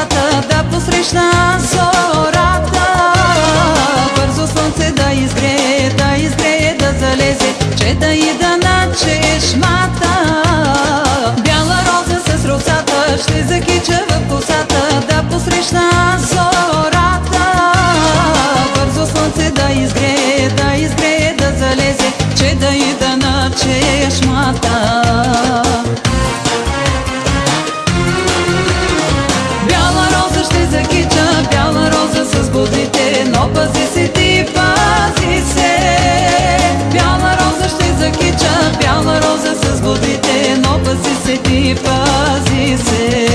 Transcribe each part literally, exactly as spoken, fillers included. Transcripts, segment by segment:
розата да посрещна зората. Бързо слънце да изгрее, да изгрее, да залезе, че да ида на чешмата. Бяла роза с росата ще закича в косата да посрещна зората. Бързо слънце да изгрее, да изгрее, да залезе, че да ида на чешмата. Бяла роза ще закича, бяла роза с бодрите, но пази се ти, пази се. Бяла роза ще закича, бяла роза с бодрите, но пази се ти, пази се.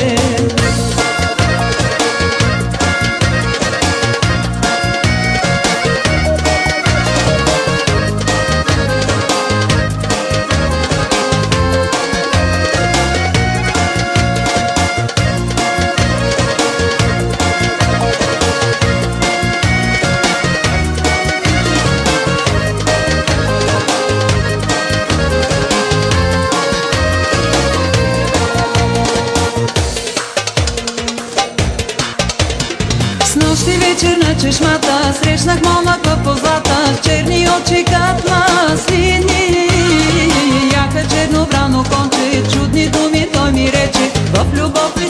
Снощи вечер на чешмата срещнах момък в позлата, черни очи кат маслини. Яка черно брано конче, чудни думи той ми рече, в любов